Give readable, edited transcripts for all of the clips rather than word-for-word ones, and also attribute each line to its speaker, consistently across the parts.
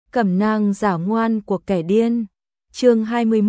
Speaker 1: Cẩm nang giả ngoan của kẻ điên. Chương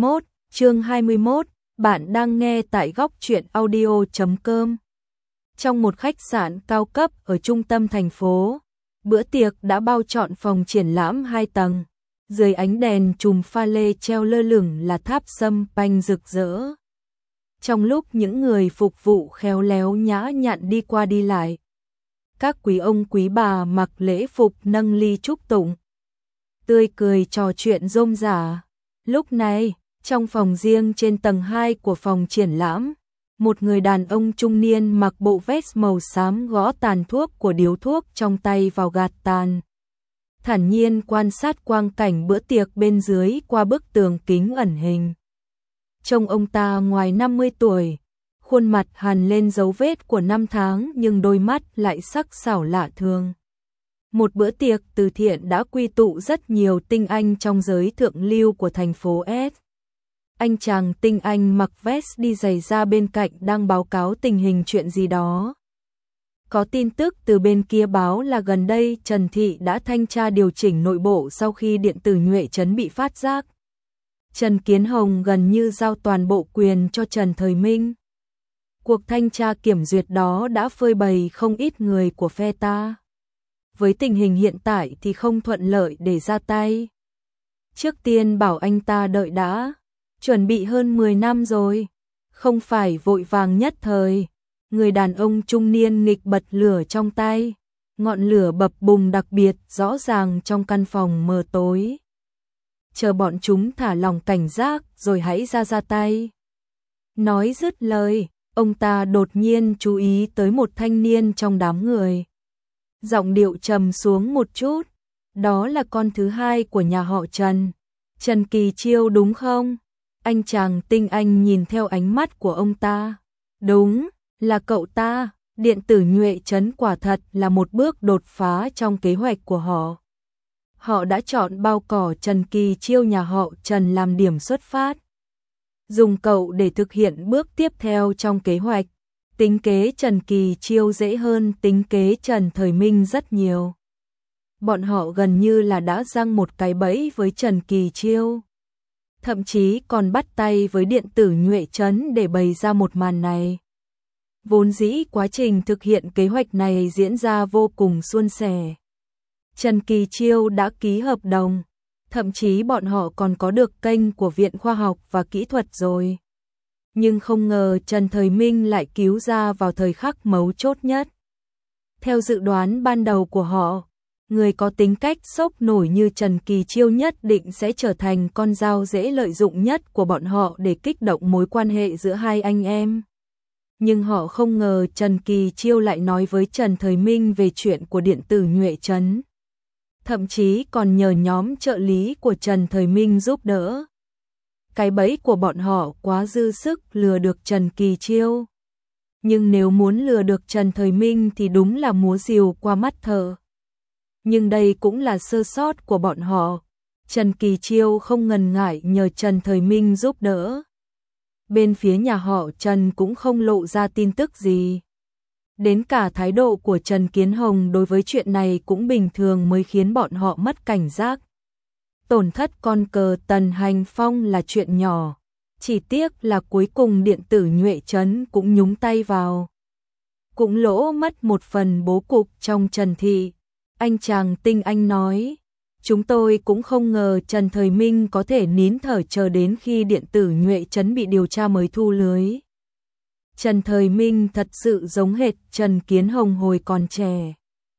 Speaker 1: 21, bạn đang nghe tại góc truyện audio.com. Trong một khách sạn cao cấp ở trung tâm thành phố, bữa tiệc đã bao trọn phòng triển lãm 2 tầng. Dưới ánh đèn chùm pha lê treo lơ lửng là tháp sâm panh rực rỡ. Trong lúc những người phục vụ khéo léo nhã nhặn đi qua đi lại, các quý ông quý bà mặc lễ phục nâng ly chúc tụng, tươi cười trò chuyện rôm rả. Lúc này, trong phòng riêng trên tầng 2 của phòng triển lãm, một người đàn ông trung niên mặc bộ vest màu xám gõ tàn thuốc của điếu thuốc trong tay vào gạt tàn. Thản nhiên quan sát quang cảnh bữa tiệc bên dưới qua bức tường kính ẩn hình. Trông ông ta ngoài 50 tuổi, khuôn mặt hằn lên dấu vết của năm tháng nhưng đôi mắt lại sắc sảo lạ thường. Một bữa tiệc từ thiện đã quy tụ rất nhiều tinh anh trong giới thượng lưu của thành phố S. Anh chàng tinh anh mặc vest đi giày ra bên cạnh đang báo cáo tình hình chuyện gì đó. Có tin tức từ bên kia báo là gần đây Trần Thị đã thanh tra điều chỉnh nội bộ sau khi điện tử Nhuệ Trấn bị phát giác. Trần Kiến Hồng gần như giao toàn bộ quyền cho Trần Thời Minh. Cuộc thanh tra kiểm duyệt đó đã phơi bày không ít người của phe ta. Với tình hình hiện tại thì không thuận lợi để ra tay. Trước tiên bảo anh ta đợi đã, chuẩn bị hơn 10 năm rồi, không phải vội vàng nhất thời. Người đàn ông trung niên nghịch bật lửa trong tay, ngọn lửa bập bùng đặc biệt rõ ràng trong căn phòng mờ tối. Chờ bọn chúng thả lỏng cảnh giác rồi hãy ra tay. Nói dứt lời, ông ta đột nhiên chú ý tới một thanh niên trong đám người. Giọng điệu trầm xuống một chút, đó là con thứ hai của nhà họ Trần. Trần Kỳ Chiêu đúng không? Anh chàng tinh anh nhìn theo ánh mắt của ông ta. Đúng, là cậu ta. Điện tử Nhuệ Trấn quả thật là một bước đột phá trong kế hoạch của họ. Họ đã chọn bao cỏ Trần Kỳ Chiêu nhà họ Trần làm điểm xuất phát. Dùng cậu để thực hiện bước tiếp theo trong kế hoạch. Tính kế Trần Kỳ Chiêu dễ hơn tính kế Trần Thời Minh rất nhiều. Bọn họ gần như là đã giăng một cái bẫy với Trần Kỳ Chiêu. Thậm chí còn bắt tay với điện tử Nhuệ Trấn để bày ra một màn này. Vốn dĩ quá trình thực hiện kế hoạch này diễn ra vô cùng suôn sẻ. Trần Kỳ Chiêu đã ký hợp đồng, thậm chí bọn họ còn có được kênh của Viện Khoa học và Kỹ thuật rồi. Nhưng không ngờ Trần Thời Minh lại cứu ra vào thời khắc mấu chốt nhất. Theo dự đoán ban đầu của họ, người có tính cách sốc nổi như Trần Kỳ Chiêu nhất định sẽ trở thành con dao dễ lợi dụng nhất của bọn họ để kích động mối quan hệ giữa hai anh em. Nhưng họ không ngờ Trần Kỳ Chiêu lại nói với Trần Thời Minh về chuyện của điện tử Nhuệ Trấn. Thậm chí còn nhờ nhóm trợ lý của Trần Thời Minh giúp đỡ. Cái bẫy của bọn họ quá dư sức lừa được Trần Kỳ Chiêu. Nhưng nếu muốn lừa được Trần Thời Minh thì đúng là múa rìu qua mắt thợ. Nhưng đây cũng là sơ sót của bọn họ. Trần Kỳ Chiêu không ngần ngại nhờ Trần Thời Minh giúp đỡ. Bên phía nhà họ Trần cũng không lộ ra tin tức gì. Đến cả thái độ của Trần Kiến Hồng đối với chuyện này cũng bình thường mới khiến bọn họ mất cảnh giác. Tổn thất con cờ Tần Hành Phong là chuyện nhỏ, chỉ tiếc là cuối cùng điện tử Nhuệ Trấn cũng nhúng tay vào. Cũng lỗ mất một phần bố cục trong Trần Thị. Anh chàng tinh anh nói, chúng tôi cũng không ngờ Trần Thời Minh có thể nín thở chờ đến khi điện tử Nhuệ Trấn bị điều tra mới thu lưới. Trần Thời Minh thật sự giống hệt Trần Kiến Hồng hồi còn trẻ.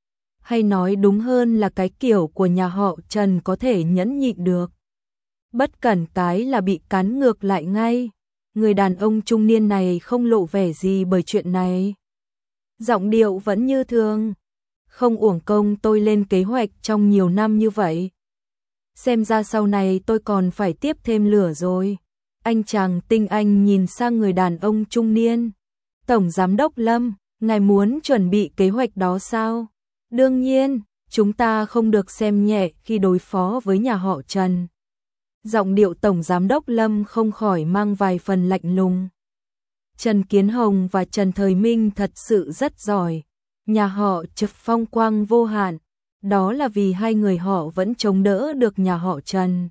Speaker 1: Hay nói đúng hơn là cái kiểu của nhà họ Trần có thể nhẫn nhịn được. Bất cẩn cái là bị cắn ngược lại ngay. Người đàn ông trung niên này không lộ vẻ gì bởi chuyện này. Giọng điệu vẫn như thường. Không uổng công tôi lên kế hoạch trong nhiều năm như vậy. Xem ra sau này tôi còn phải tiếp thêm lửa rồi. Anh chàng tinh anh nhìn sang người đàn ông trung niên. Tổng Giám đốc Lâm, ngài muốn chuẩn bị kế hoạch đó sao? Đương nhiên, chúng ta không được xem nhẹ khi đối phó với nhà họ Trần. Giọng điệu Tổng Giám đốc Lâm không khỏi mang vài phần lạnh lùng. Trần Kiến Hồng và Trần Thời Minh thật sự rất giỏi. Nhà họ Trực phong quang vô hạn. đó là vì hai người họ vẫn chống đỡ được nhà họ Trần.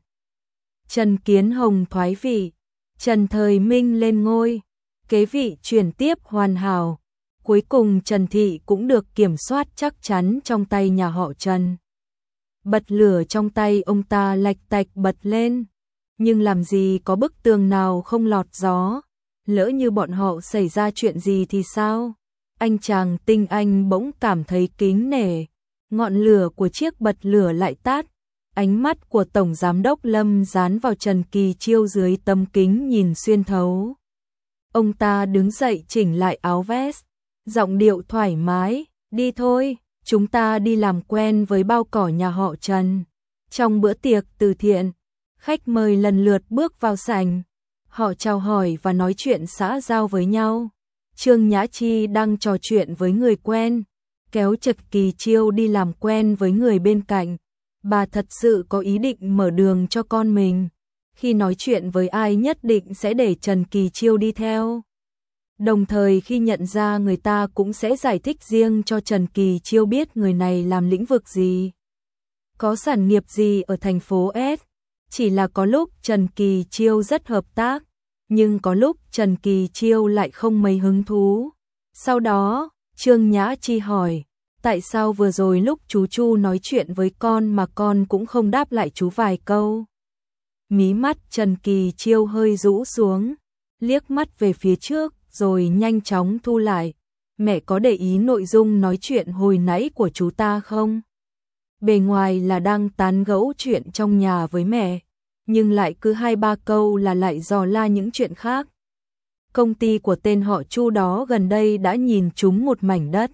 Speaker 1: Trần Kiến Hồng thoái vị, Trần Thời Minh lên ngôi, kế vị chuyển tiếp hoàn hảo. Cuối cùng Trần Thị cũng được kiểm soát chắc chắn trong tay nhà họ Trần. Bật lửa trong tay ông ta lạch tạch bật lên, nhưng làm gì có bức tường nào không lọt gió, lỡ như bọn họ xảy ra chuyện gì thì sao? Anh chàng tinh anh bỗng cảm thấy kính nể, ngọn lửa của chiếc bật lửa lại tắt, ánh mắt của Tổng Giám đốc Lâm dán vào Trần Kỳ Chiêu dưới tấm kính nhìn xuyên thấu. Ông ta đứng dậy chỉnh lại áo vest, giọng điệu thoải mái, đi thôi, chúng ta đi làm quen với bao cỏ nhà họ Trần. Trong bữa tiệc từ thiện, khách mời lần lượt bước vào sảnh, họ chào hỏi và nói chuyện xã giao với nhau. Trương Nhã Chi đang trò chuyện với người quen, kéo Trần Kỳ Chiêu đi làm quen với người bên cạnh. Bà thật sự có ý định mở đường cho con mình, khi nói chuyện với ai nhất định sẽ để Trần Kỳ Chiêu đi theo. Đồng thời khi nhận ra người ta cũng sẽ giải thích riêng cho Trần Kỳ Chiêu biết người này làm lĩnh vực gì, có sản nghiệp gì ở thành phố S. Chỉ là có lúc Trần Kỳ Chiêu rất hợp tác, nhưng có lúc Trần Kỳ Chiêu lại không mấy hứng thú. Sau đó, Trương Nhã Chi hỏi, tại sao vừa rồi lúc chú Chu nói chuyện với con mà con cũng không đáp lại chú vài câu? Mí mắt Trần Kỳ Chiêu hơi rũ xuống, liếc mắt về phía trước rồi nhanh chóng thu lại. Mẹ có để ý nội dung nói chuyện hồi nãy của chú ta không? Bề ngoài là đang tán gẫu chuyện trong nhà với mẹ, nhưng lại cứ 2-3 câu là lại dò la những chuyện khác. Công ty của tên họ Chu đó gần đây đã nhìn trúng một mảnh đất,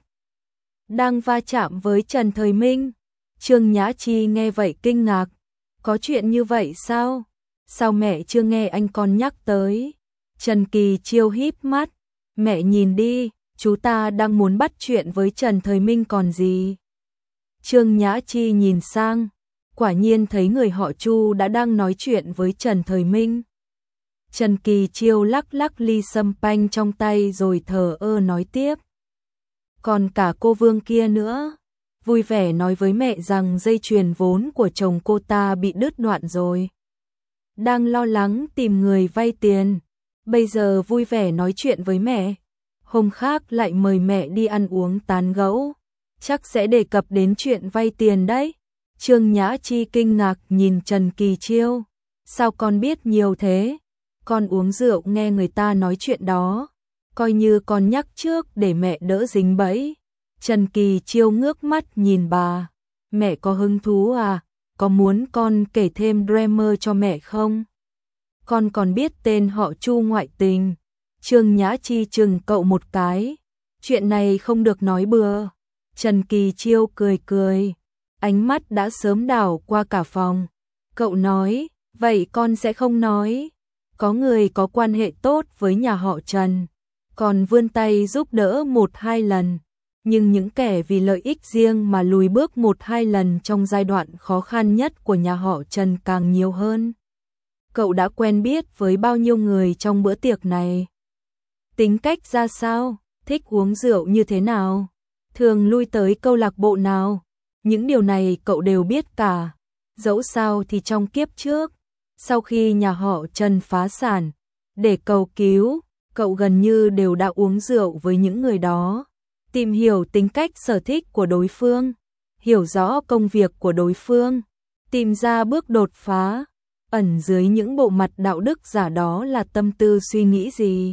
Speaker 1: đang va chạm với Trần Thời Minh. Trương Nhã Chi nghe vậy kinh ngạc, có chuyện như vậy sao? Sao mẹ chưa nghe anh con nhắc tới? Trần Kỳ Chiêu híp mắt, mẹ nhìn đi, chú ta đang muốn bắt chuyện với Trần Thời Minh còn gì. Trương Nhã Chi nhìn sang, quả nhiên thấy người họ Chu đã đang nói chuyện với Trần Thời Minh. Trần Kỳ Chiêu lắc lắc ly sâm panh trong tay rồi thờ ơ nói tiếp. Còn cả cô Vương kia nữa, vui vẻ nói với mẹ rằng dây chuyền vốn của chồng cô ta bị đứt đoạn rồi, đang lo lắng tìm người vay tiền. Bây giờ vui vẻ nói chuyện với mẹ, hôm khác lại mời mẹ đi ăn uống tán gẫu, chắc sẽ đề cập đến chuyện vay tiền đấy. Trương Nhã Chi kinh ngạc nhìn Trần Kỳ Chiêu, sao con biết nhiều thế? Con uống rượu nghe người ta nói chuyện đó, coi như con nhắc trước để mẹ đỡ dính bẫy. Trần Kỳ Chiêu ngước mắt nhìn bà, mẹ có hứng thú à? Có muốn con kể thêm drama cho mẹ không? Con còn biết tên họ Chu ngoại tình. Trương Nhã Chi chừng cậu một cái, chuyện này không được nói bừa. Trần Kỳ Chiêu cười cười, ánh mắt đã sớm đảo qua cả phòng. Cậu nói, vậy con sẽ không nói. Có người có quan hệ tốt với nhà họ Trần, còn vươn tay giúp đỡ 1-2 lần. Nhưng những kẻ vì lợi ích riêng mà lùi bước 1-2 lần trong giai đoạn khó khăn nhất của nhà họ Trần càng nhiều hơn. Cậu đã quen biết với bao nhiêu người trong bữa tiệc này? Tính cách ra sao? Thích uống rượu như thế nào? Thường lui tới câu lạc bộ nào? Những điều này cậu đều biết cả. Dẫu sao thì trong kiếp trước, sau khi nhà họ Trần phá sản, để cầu cứu, cậu gần như đều đã uống rượu với những người đó, tìm hiểu tính cách sở thích của đối phương, hiểu rõ công việc của đối phương, tìm ra bước đột phá. Ẩn dưới những bộ mặt đạo đức giả đó là tâm tư suy nghĩ gì?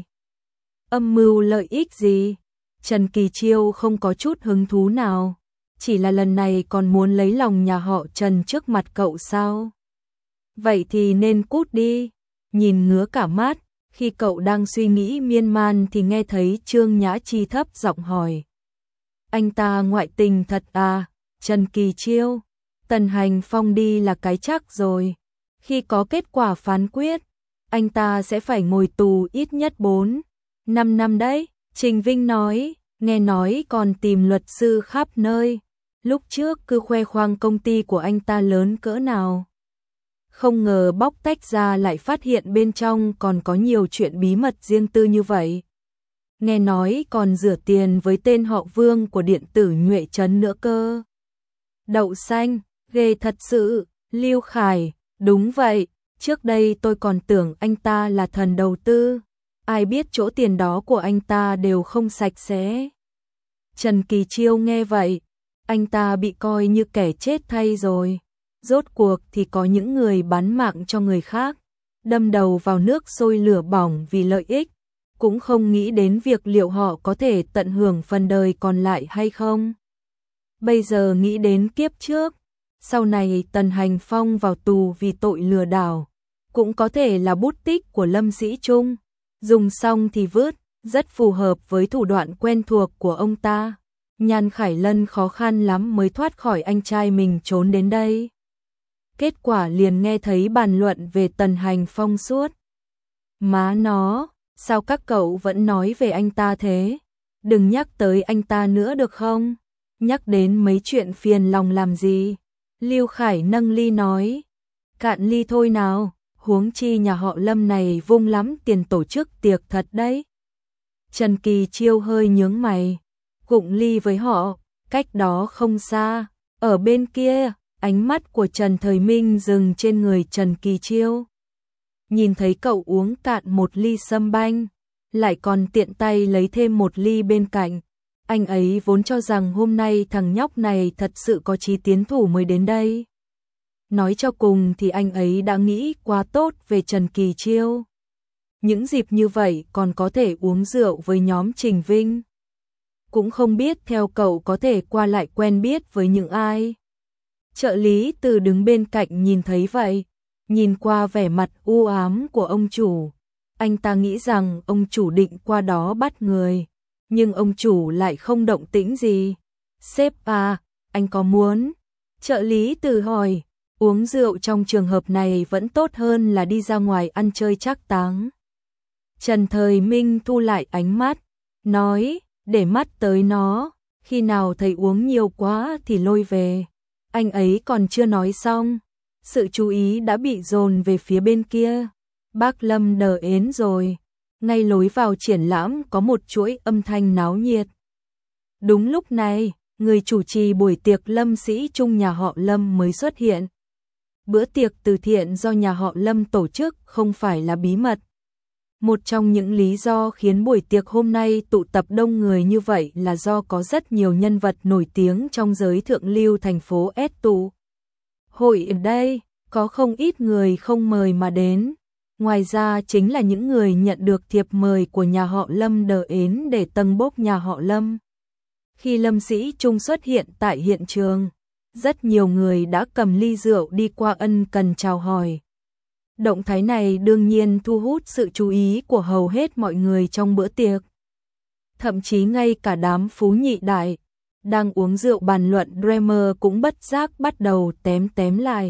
Speaker 1: Âm mưu lợi ích gì? Trần Kỳ Chiêu không có chút hứng thú nào, chỉ là lần này còn muốn lấy lòng nhà họ Trần trước mặt cậu sao? Vậy thì nên cút đi. Nhìn ngứa cả mắt, khi cậu đang suy nghĩ miên man thì nghe thấy Trương Nhã Chi thấp giọng hỏi. Anh ta ngoại tình thật à? Trần Kỳ Chiêu, Tần Hành Phong đi là cái chắc rồi. Khi có kết quả phán quyết, anh ta sẽ phải ngồi tù ít nhất 4-5 năm đấy. Trình Vinh nói, nghe nói còn tìm luật sư khắp nơi. Lúc trước cứ khoe khoang công ty của anh ta lớn cỡ nào. Không ngờ bóc tách ra lại phát hiện bên trong còn có nhiều chuyện bí mật riêng tư như vậy. Nghe nói còn rửa tiền với tên họ Vương của điện tử Nhuệ Trấn nữa cơ. Đậu xanh, ghê thật sự, Lưu Khải, đúng vậy, trước đây tôi còn tưởng anh ta là thần đầu tư, ai biết chỗ tiền đó của anh ta đều không sạch sẽ. Trần Kỳ Chiêu nghe vậy, anh ta bị coi như kẻ chết thay rồi. Rốt cuộc thì có những người bán mạng cho người khác, đâm đầu vào nước sôi lửa bỏng vì lợi ích, cũng không nghĩ đến việc liệu họ có thể tận hưởng phần đời còn lại hay không. Bây giờ nghĩ đến kiếp trước, sau này Tần Hành Phong vào tù vì tội lừa đảo, cũng có thể là bút tích của Lâm Sĩ Trung, dùng xong thì vứt, rất phù hợp với thủ đoạn quen thuộc của ông ta. Nhan Khải Lân khó khăn lắm mới thoát khỏi anh trai mình trốn đến đây. Kết quả liền nghe thấy bàn luận về Tần Hành Phong suốt. Má nó, sao các cậu vẫn nói về anh ta thế? Đừng nhắc tới anh ta nữa được không? Nhắc đến mấy chuyện phiền lòng làm gì? Lưu Khải nâng ly nói. Cạn ly thôi nào, huống chi nhà họ Lâm này vung lắm tiền tổ chức tiệc thật đấy. Trần Kỳ Chiêu hơi nhướng mày, gụng ly với họ, cách đó không xa, ở bên kia. Ánh mắt của Trần Thời Minh dừng trên người Trần Kỳ Chiêu. Nhìn thấy cậu uống cạn một ly sâm banh, lại còn tiện tay lấy thêm một ly bên cạnh. Anh ấy vốn cho rằng hôm nay thằng nhóc này thật sự có chí tiến thủ mới đến đây. Nói cho cùng thì anh ấy đã nghĩ quá tốt về Trần Kỳ Chiêu. Những dịp như vậy còn có thể uống rượu với nhóm Trình Vinh. Cũng không biết theo cậu có thể qua lại quen biết với những ai. Trợ lý Từ đứng bên cạnh nhìn thấy vậy, nhìn qua vẻ mặt u ám của ông chủ. Anh ta nghĩ rằng ông chủ định qua đó bắt người, nhưng ông chủ lại không động tĩnh gì. Sếp à, anh có muốn? Trợ lý Từ hỏi, uống rượu trong trường hợp này vẫn tốt hơn là đi ra ngoài ăn chơi trác táng. Trần Thời Minh thu lại ánh mắt, nói, để mắt tới nó, khi nào thấy uống nhiều quá thì lôi về. Anh ấy còn chưa nói xong, sự chú ý đã bị dồn về phía bên kia. Bác Lâm đờ ến rồi. Ngay lối vào triển lãm có một chuỗi âm thanh náo nhiệt. Đúng lúc này, người chủ trì buổi tiệc Lâm Sĩ Trung nhà họ Lâm mới xuất hiện. Bữa tiệc từ thiện do nhà họ Lâm tổ chức không phải là bí mật. Một trong những lý do khiến buổi tiệc hôm nay tụ tập đông người như vậy là do có rất nhiều nhân vật nổi tiếng trong giới thượng lưu thành phố S tụ hội ở đây, có không ít người không mời mà đến. Ngoài ra chính là những người nhận được thiệp mời của nhà họ Lâm đờ ến để tâng bốc nhà họ Lâm. Khi Lâm Sĩ Trung xuất hiện tại hiện trường, rất nhiều người đã cầm ly rượu đi qua ân cần chào hỏi. Động thái này đương nhiên thu hút sự chú ý của hầu hết mọi người trong bữa tiệc. Thậm chí ngay cả đám phú nhị đại, đang uống rượu bàn luận Dreamer cũng bất giác bắt đầu tém tém lại.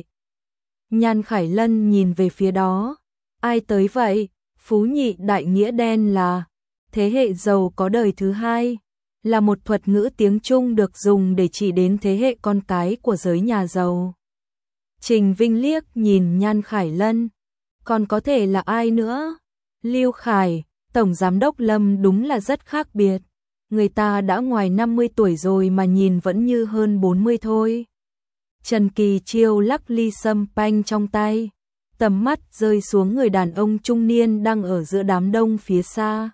Speaker 1: Nhan Khải Lân nhìn về phía đó. Ai tới vậy? Phú nhị đại nghĩa đen là thế hệ giàu có đời thứ hai, là một thuật ngữ tiếng Trung được dùng để chỉ đến thế hệ con cái của giới nhà giàu. Trình Vinh liếc nhìn Nhan Khải Lân. Còn có thể là ai nữa? Lưu Khải, Tổng Giám đốc Lâm đúng là rất khác biệt. Người ta đã ngoài 50 tuổi rồi mà nhìn vẫn như hơn 40 thôi. Trần Kỳ Chiêu lắc ly sâm panh trong tay. Tầm mắt rơi xuống người đàn ông trung niên đang ở giữa đám đông phía xa.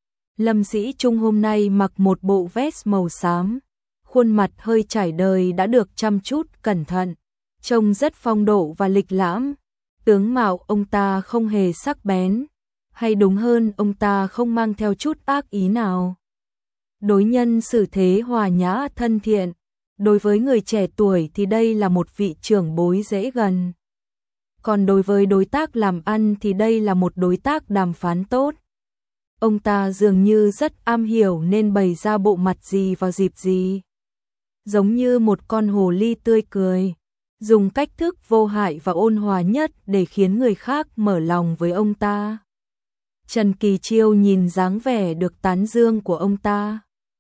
Speaker 1: Lâm Sĩ Trung hôm nay mặc một bộ vest màu xám. Khuôn mặt hơi trải đời đã được chăm chút cẩn thận. Trông rất phong độ và lịch lãm. Tướng mạo ông ta không hề sắc bén, hay đúng hơn ông ta không mang theo chút ác ý nào. Đối nhân xử thế hòa nhã thân thiện, đối với người trẻ tuổi thì đây là một vị trưởng bối dễ gần. Còn đối với đối tác làm ăn thì đây là một đối tác đàm phán tốt. Ông ta dường như rất am hiểu nên bày ra bộ mặt gì vào dịp gì. Giống như một con hồ ly tươi cười, dùng cách thức vô hại và ôn hòa nhất để khiến người khác mở lòng với ông ta. Trần Kỳ Chiêu nhìn dáng vẻ được tán dương của ông ta.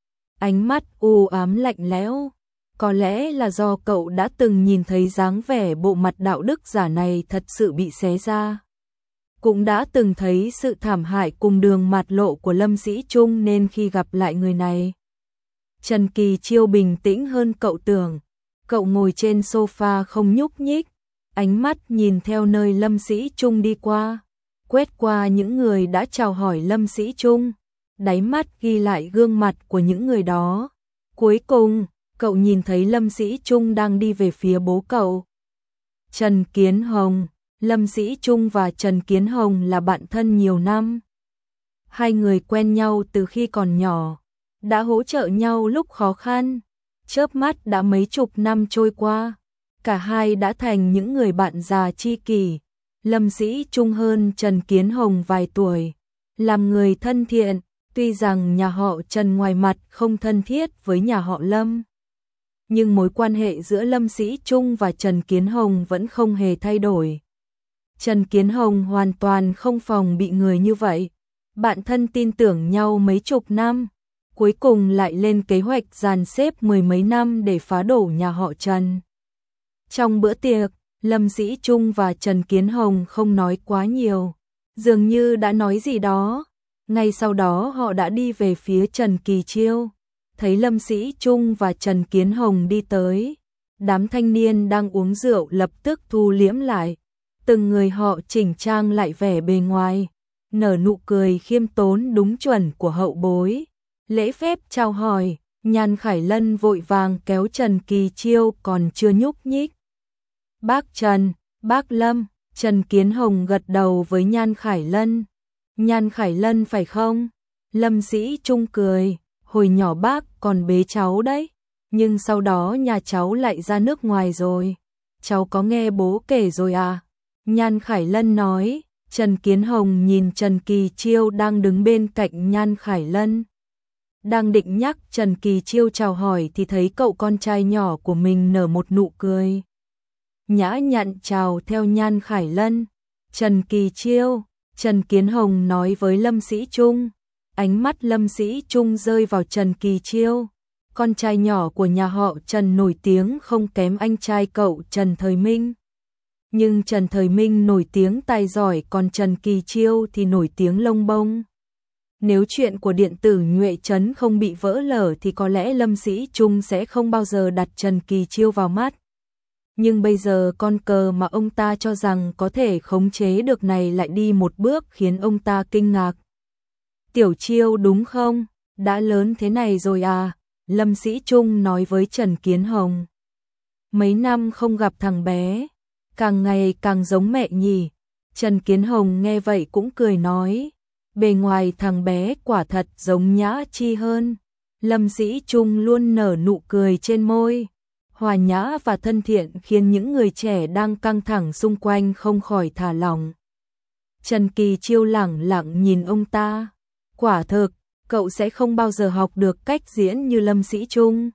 Speaker 1: Ánh mắt u ám lạnh lẽo. Có lẽ là do cậu đã từng nhìn thấy dáng vẻ bộ mặt đạo đức giả này thật sự bị xé ra. Cũng đã từng thấy sự thảm hại cùng đường mạt lộ của Lâm Sĩ Trung nên khi gặp lại người này. Trần Kỳ Chiêu bình tĩnh hơn cậu tưởng. Cậu ngồi trên sofa không nhúc nhích, ánh mắt nhìn theo nơi Lâm Sĩ Trung đi qua, quét qua những người đã chào hỏi Lâm Sĩ Trung, đáy mắt ghi lại gương mặt của những người đó. Cuối cùng, cậu nhìn thấy Lâm Sĩ Trung đang đi về phía bố cậu. Trần Kiến Hồng. Lâm Sĩ Trung và Trần Kiến Hồng là bạn thân nhiều năm. Hai người quen nhau từ khi còn nhỏ, đã hỗ trợ nhau lúc khó khăn. Chớp mắt đã mấy chục năm trôi qua, cả hai đã thành những người bạn già tri kỷ. Lâm Sĩ Trung hơn Trần Kiến Hồng vài tuổi, làm người thân thiện, tuy rằng nhà họ Trần ngoài mặt không thân thiết với nhà họ Lâm. Nhưng mối quan hệ giữa Lâm Sĩ Trung và Trần Kiến Hồng vẫn không hề thay đổi. Trần Kiến Hồng hoàn toàn không phòng bị người như vậy. Bạn thân tin tưởng nhau mấy chục năm, cuối cùng lại lên kế hoạch dàn xếp mười mấy năm để phá đổ nhà họ Trần. Trong bữa tiệc, Lâm Sĩ Trung và Trần Kiến Hồng không nói quá nhiều, dường như đã nói gì đó. Ngay sau đó họ đã đi về phía Trần Kỳ Chiêu, thấy Lâm Sĩ Trung và Trần Kiến Hồng đi tới. Đám thanh niên đang uống rượu lập tức thu liễm lại, từng người họ chỉnh trang lại vẻ bề ngoài, nở nụ cười khiêm tốn đúng chuẩn của hậu bối. Lễ phép chào hỏi, Nhan Khải Lân vội vàng kéo Trần Kỳ Chiêu còn chưa nhúc nhích. Bác Trần, bác Lâm. Trần Kiến Hồng gật đầu với Nhan Khải Lân. Nhan Khải Lân phải không? Lâm Sĩ Trung cười, hồi nhỏ bác còn bế cháu đấy, nhưng sau đó nhà cháu lại ra nước ngoài rồi. Cháu có nghe bố kể rồi à? Nhan Khải Lân nói. Trần Kiến Hồng nhìn Trần Kỳ Chiêu đang đứng bên cạnh Nhan Khải Lân. Đang định nhắc Trần Kỳ Chiêu chào hỏi thì thấy cậu con trai nhỏ của mình nở một nụ cười. Nhã nhặn chào theo Nhan Khải Lân. Trần Kỳ Chiêu, Trần Kiến Hồng nói với Lâm Sĩ Trung. Ánh mắt Lâm Sĩ Trung rơi vào Trần Kỳ Chiêu. Con trai nhỏ của nhà họ Trần nổi tiếng không kém anh trai cậu Trần Thời Minh. Nhưng Trần Thời Minh nổi tiếng tài giỏi, còn Trần Kỳ Chiêu thì nổi tiếng lông bông. Nếu chuyện của điện tử Nhuệ Trấn không bị vỡ lở thì có lẽ Lâm Sĩ Trung sẽ không bao giờ đặt Trần Kỳ Chiêu vào mắt. Nhưng bây giờ con cờ mà ông ta cho rằng có thể khống chế được này lại đi một bước khiến ông ta kinh ngạc. Tiểu Chiêu đúng không? Đã lớn thế này rồi à? Lâm Sĩ Trung nói với Trần Kiến Hồng. Mấy năm không gặp thằng bé, càng ngày càng giống mẹ nhỉ. Trần Kiến Hồng nghe vậy cũng cười nói. Bề ngoài thằng bé quả thật giống Nhã Chi hơn. Lâm Sĩ Trung luôn nở nụ cười trên môi, hòa nhã và thân thiện khiến những người trẻ đang căng thẳng xung quanh không khỏi thả lỏng. Trần Kỳ Chiêu lẳng lặng nhìn ông ta. Quả thực, cậu sẽ không bao giờ học được cách diễn như Lâm Sĩ Trung.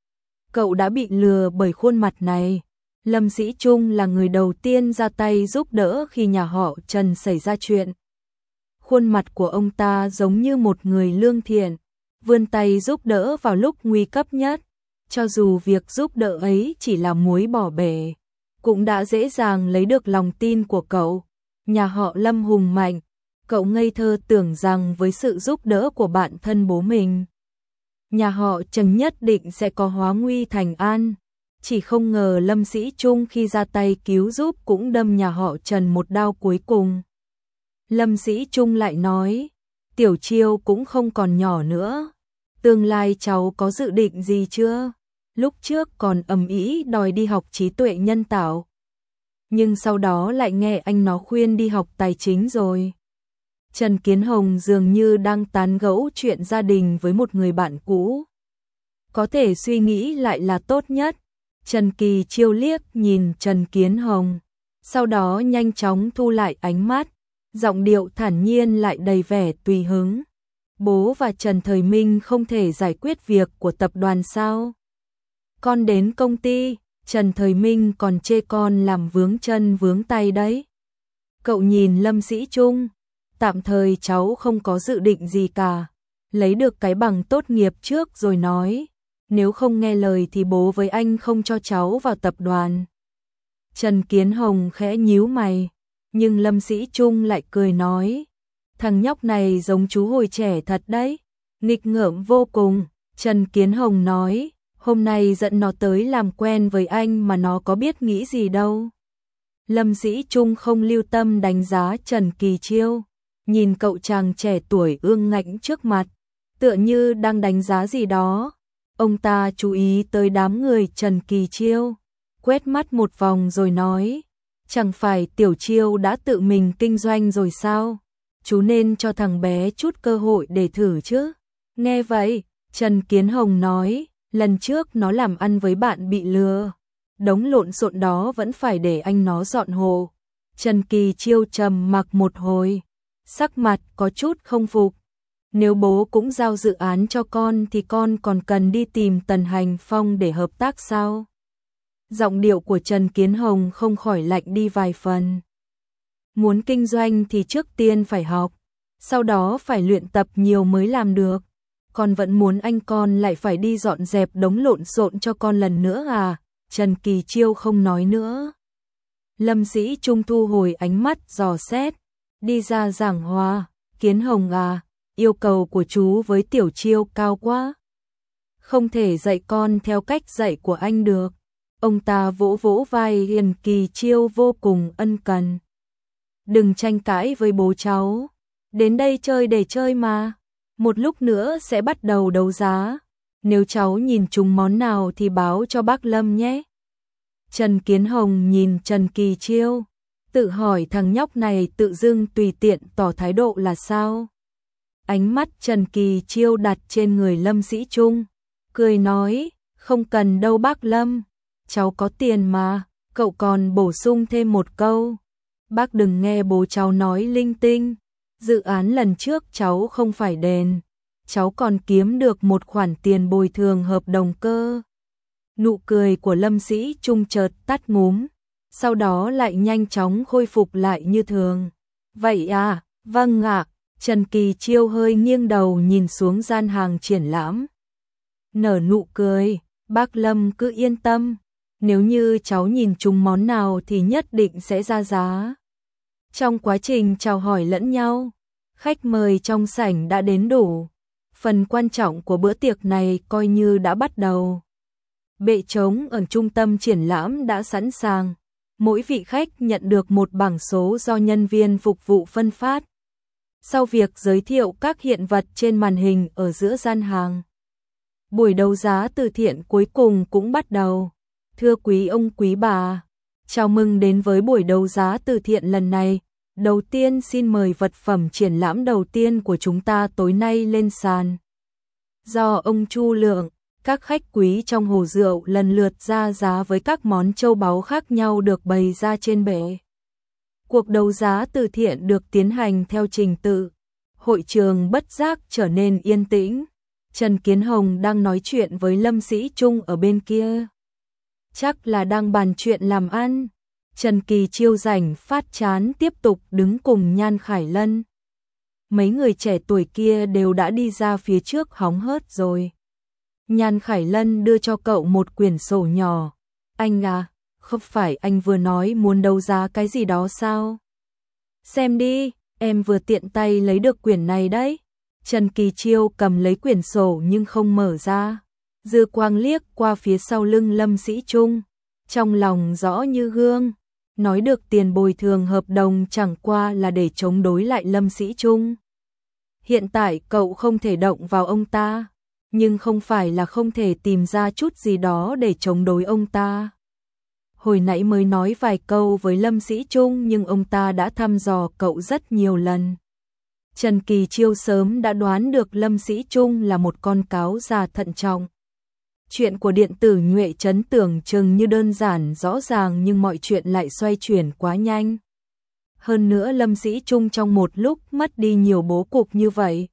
Speaker 1: Cậu đã bị lừa bởi khuôn mặt này. Lâm Sĩ Trung là người đầu tiên ra tay giúp đỡ khi nhà họ Trần xảy ra chuyện. Khuôn mặt của ông ta giống như một người lương thiện, vươn tay giúp đỡ vào lúc nguy cấp nhất. Cho dù việc giúp đỡ ấy chỉ là muối bỏ bể, cũng đã dễ dàng lấy được lòng tin của cậu. Nhà họ Lâm hùng mạnh, cậu ngây thơ tưởng rằng với sự giúp đỡ của bạn thân bố mình, nhà họ Trần nhất định sẽ có hóa nguy thành an. Chỉ không ngờ Lâm Sĩ Trung khi ra tay cứu giúp cũng đâm nhà họ Trần một đao cuối cùng. Lâm Sĩ Trung lại nói, Tiểu Chiêu cũng không còn nhỏ nữa. Tương lai cháu có dự định gì chưa? Lúc trước còn ầm ĩ đòi đi học trí tuệ nhân tạo, nhưng sau đó lại nghe anh nó khuyên đi học tài chính rồi. Trần Kiến Hồng dường như đang tán gẫu chuyện gia đình với một người bạn cũ. Có thể suy nghĩ lại là tốt nhất. Trần Kỳ Chiêu liếc nhìn Trần Kiến Hồng, sau đó nhanh chóng thu lại ánh mắt, giọng điệu thản nhiên lại đầy vẻ tùy hứng. Bố và Trần Thời Minh không thể giải quyết việc của tập đoàn sao? Con đến công ty, Trần Thời Minh còn chê con làm vướng chân vướng tay đấy. Cậu nhìn Lâm Sĩ Trung, tạm thời cháu không có dự định gì cả, lấy được cái bằng tốt nghiệp trước rồi nói. Nếu không nghe lời thì bố với anh không cho cháu vào tập đoàn. Trần Kiến Hồng khẽ nhíu mày, nhưng Lâm Sĩ Trung lại cười nói, thằng nhóc này giống chú hồi trẻ thật đấy, nghịch ngợm vô cùng. Trần Kiến Hồng nói, Hôm nay dẫn nó tới làm quen với anh mà nó có biết nghĩ gì đâu. Lâm Dĩ Trung không lưu tâm đánh giá Trần Kỳ Chiêu, nhìn cậu chàng trẻ tuổi ương ngạnh trước mặt, tựa như đang đánh giá gì đó. Ông ta chú ý tới đám người Trần Kỳ Chiêu, quét mắt một vòng rồi nói, chẳng phải Tiểu Chiêu đã tự mình kinh doanh rồi sao? Chú nên cho thằng bé chút cơ hội để thử chứ. Nghe vậy, Trần Kiến Hồng nói, lần trước nó làm ăn với bạn bị lừa, đống lộn xộn đó vẫn phải để anh nó dọn hộ. Trần Kỳ Chiêu trầm mặc một hồi, sắc mặt có chút không phục. Nếu bố cũng giao dự án cho con thì con còn cần đi tìm Tần Hành Phong để hợp tác sao? Giọng điệu của Trần Kiến Hồng không khỏi lạnh đi vài phần. Muốn kinh doanh thì trước tiên phải học, sau đó phải luyện tập nhiều mới làm được. Con vẫn muốn anh con lại phải đi dọn dẹp đống lộn xộn cho con lần nữa à? Trần Kỳ Chiêu không nói nữa. Lâm Dĩ Trung thu hồi ánh mắt dò xét, đi ra giảng hòa, Kiến Hồng à, yêu cầu của chú với Tiểu Chiêu cao quá. Không thể dạy con theo cách dạy của anh được. Ông ta vỗ vỗ vai Trần Kỳ Chiêu vô cùng ân cần. Đừng tranh cãi với bố cháu, đến đây chơi để chơi mà. Một lúc nữa sẽ bắt đầu đấu giá, nếu cháu nhìn trúng món nào thì báo cho bác Lâm nhé. Trần Kiến Hồng nhìn Trần Kỳ Chiêu, tự hỏi thằng nhóc này tự dưng tùy tiện tỏ thái độ là sao. Ánh mắt Trần Kỳ Chiêu đặt trên người Lâm Dĩ Trung, cười nói, không cần đâu bác Lâm, cháu có tiền mà. Cậu còn bổ sung thêm một câu, bác đừng nghe bố cháu nói linh tinh, dự án lần trước cháu không phải đền, cháu còn kiếm được một khoản tiền bồi thường hợp đồng cơ. Nụ cười của Lâm Dĩ Trung chợt tắt ngúm, sau đó lại nhanh chóng khôi phục lại như thường. Vậy à, vâng ạ. Trần Kỳ Chiêu hơi nghiêng đầu nhìn xuống gian hàng triển lãm, nở nụ cười, bác Lâm cứ yên tâm, nếu như cháu nhìn trúng món nào thì nhất định sẽ ra giá. Trong quá trình chào hỏi lẫn nhau, khách mời trong sảnh đã đến đủ, phần quan trọng của bữa tiệc này coi như đã bắt đầu. Bệ trống ở trung tâm triển lãm đã sẵn sàng, mỗi vị khách nhận được một bảng số do nhân viên phục vụ phân phát. Sau việc giới thiệu các hiện vật trên màn hình ở giữa gian hàng, buổi đấu giá từ thiện cuối cùng cũng bắt đầu. Thưa quý ông quý bà, chào mừng đến với buổi đấu giá từ thiện lần này. Đầu tiên xin mời vật phẩm triển lãm đầu tiên của chúng ta tối nay lên sàn. Do ông Chu Lượng, các khách quý trong hồ rượu lần lượt ra giá với các món châu báu khác nhau được bày ra trên bệ. Cuộc đấu giá từ thiện được tiến hành theo trình tự. Hội trường bất giác trở nên yên tĩnh. Trần Kiến Hồng đang nói chuyện với Lâm Dĩ Trung ở bên kia. Chắc là đang bàn chuyện làm ăn. Trần Kỳ Chiêu rảnh phát chán tiếp tục đứng cùng Nhan Khải Lân. Mấy người trẻ tuổi kia đều đã đi ra phía trước hóng hớt rồi. Nhan Khải Lân đưa cho cậu một quyển sổ nhỏ. Anh à, không phải anh vừa nói muốn đấu giá cái gì đó sao? Xem đi, em vừa tiện tay lấy được quyển này đấy. Trần Kỳ Chiêu cầm lấy quyển sổ nhưng không mở ra. Dư quang liếc qua phía sau lưng Lâm Dĩ Trung, trong lòng rõ như gương. Nói được tiền bồi thường hợp đồng chẳng qua là để chống đối lại Lâm Dĩ Trung. Hiện tại cậu không thể động vào ông ta, nhưng không phải là không thể tìm ra chút gì đó để chống đối ông ta. Hồi nãy mới nói vài câu với Lâm Dĩ Trung nhưng ông ta đã thăm dò cậu rất nhiều lần. Trần Kỳ Chiêu sớm đã đoán được Lâm Dĩ Trung là một con cáo già thận trọng. Chuyện của điện tử Nhuệ Trấn tưởng chừng như đơn giản rõ ràng nhưng mọi chuyện lại xoay chuyển quá nhanh. Hơn nữa Lâm Dĩ Trung trong một lúc mất đi nhiều bố cục như vậy,